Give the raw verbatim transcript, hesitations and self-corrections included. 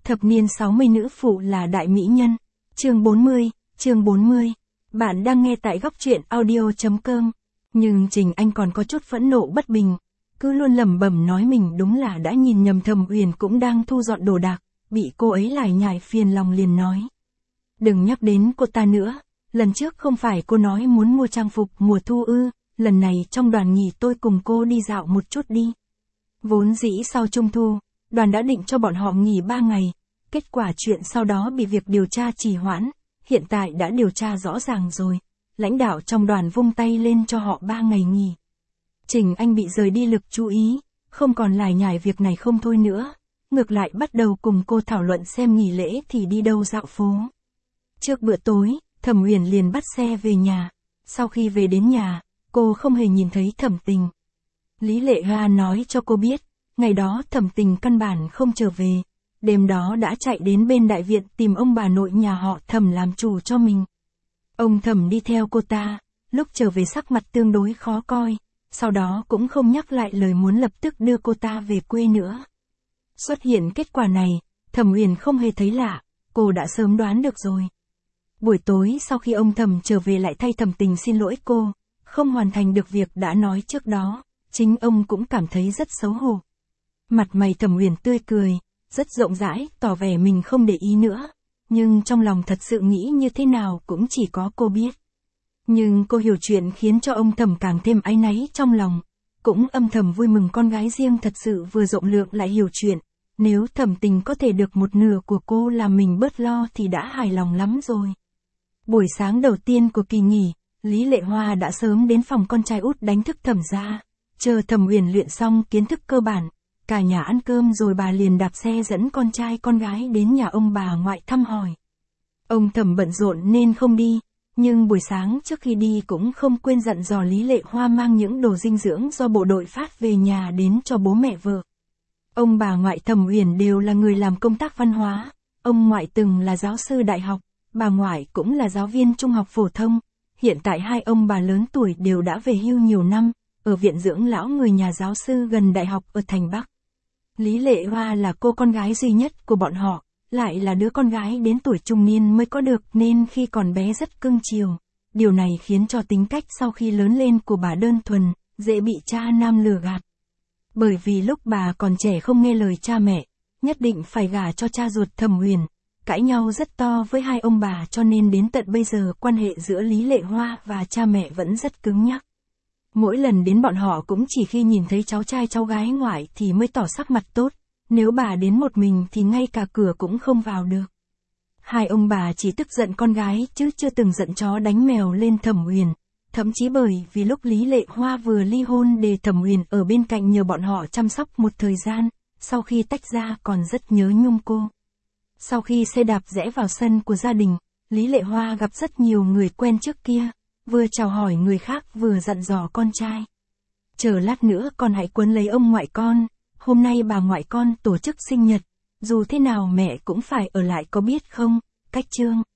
Thập niên sáu mươi nữ phụ là đại mỹ nhân. Chương bốn mươi, chương bốn mươi. Bạn đang nghe tại góc truyện audio chấm com. Nhưng Trình Anh còn có chút phẫn nộ bất bình. Cứ luôn lẩm bẩm nói mình đúng là đã nhìn nhầm Thẩm Uyển cũng đang thu dọn đồ đạc, bị cô ấy lải nhải phiền lòng liền nói. Đừng nhắc đến cô ta nữa, lần trước không phải cô nói muốn mua trang phục mùa thu ư, lần này trong đoàn nghỉ tôi cùng cô đi dạo một chút đi. Vốn dĩ sau Trung Thu, đoàn đã định cho bọn họ nghỉ ba ngày, kết quả chuyện sau đó bị việc điều tra trì hoãn, hiện tại đã điều tra rõ ràng rồi, lãnh đạo trong đoàn vung tay lên cho họ ba ngày nghỉ. Trình Anh bị rời đi lực chú ý, không còn lải nhải việc này không thôi nữa, ngược lại bắt đầu cùng cô thảo luận xem nghỉ lễ thì đi đâu dạo phố. Trước bữa tối, Thẩm Uyển liền bắt xe về nhà, sau khi về đến nhà, cô không hề nhìn thấy Thẩm Tình. Lý Lệ Hoa nói cho cô biết, ngày đó Thẩm Tình căn bản không trở về, đêm đó đã chạy đến bên đại viện tìm ông bà nội nhà họ Thẩm làm chủ cho mình. Ông Thẩm đi theo cô ta, lúc trở về sắc mặt tương đối khó coi, sau đó cũng không nhắc lại lời muốn lập tức đưa cô ta về quê nữa. Xuất hiện kết quả này, Thẩm Uyển không hề thấy lạ, cô đã sớm đoán được rồi. Buổi tối sau khi ông Thẩm trở về lại thay Thẩm Tình xin lỗi cô, không hoàn thành được việc đã nói trước đó, chính ông cũng cảm thấy rất xấu hổ. Mặt mày Thẩm Uyển tươi cười, rất rộng rãi, tỏ vẻ mình không để ý nữa, nhưng trong lòng thật sự nghĩ như thế nào cũng chỉ có cô biết. Nhưng cô hiểu chuyện khiến cho ông Thẩm càng thêm áy náy trong lòng, cũng âm thầm vui mừng con gái riêng thật sự vừa rộng lượng lại hiểu chuyện, nếu Thẩm Tình có thể được một nửa của cô làm mình bớt lo thì đã hài lòng lắm rồi. Buổi sáng đầu tiên của kỳ nghỉ, Lý Lệ Hoa đã sớm đến phòng con trai út đánh thức Thẩm gia, chờ Thẩm Uyển luyện xong kiến thức cơ bản, cả nhà ăn cơm rồi bà liền đạp xe dẫn con trai con gái đến nhà ông bà ngoại thăm hỏi. Ông Thẩm bận rộn nên không đi, nhưng buổi sáng trước khi đi cũng không quên dặn dò Lý Lệ Hoa mang những đồ dinh dưỡng do bộ đội phát về nhà đến cho bố mẹ vợ. Ông bà ngoại Thẩm Uyển đều là người làm công tác văn hóa, ông ngoại từng là giáo sư đại học, bà ngoại cũng là giáo viên trung học phổ thông, hiện tại hai ông bà lớn tuổi đều đã về hưu nhiều năm, ở viện dưỡng lão người nhà giáo sư gần đại học ở thành Bắc. Lý Lệ Hoa là cô con gái duy nhất của bọn họ, lại là đứa con gái đến tuổi trung niên mới có được nên khi còn bé rất cưng chiều. Điều này khiến cho tính cách sau khi lớn lên của bà đơn thuần, dễ bị cha nam lừa gạt. Bởi vì lúc bà còn trẻ không nghe lời cha mẹ, nhất định phải gả cho cha ruột Thẩm Uyển, cãi nhau rất to với hai ông bà cho nên đến tận bây giờ quan hệ giữa Lý Lệ Hoa và cha mẹ vẫn rất cứng nhắc. Mỗi lần đến bọn họ cũng chỉ khi nhìn thấy cháu trai cháu gái ngoại thì mới tỏ sắc mặt tốt, nếu bà đến một mình thì ngay cả cửa cũng không vào được. Hai ông bà chỉ tức giận con gái chứ chưa từng giận chó đánh mèo lên Thẩm Uyển, thậm chí bởi vì lúc Lý Lệ Hoa vừa ly hôn để Thẩm Uyển ở bên cạnh nhờ bọn họ chăm sóc một thời gian, sau khi tách ra còn rất nhớ nhung cô. Sau khi xe đạp rẽ vào sân của gia đình, Lý Lệ Hoa gặp rất nhiều người quen trước kia, vừa chào hỏi người khác vừa dặn dò con trai. Chờ lát nữa con hãy quấn lấy ông ngoại con, hôm nay bà ngoại con tổ chức sinh nhật, dù thế nào mẹ cũng phải ở lại có biết không, cách chương.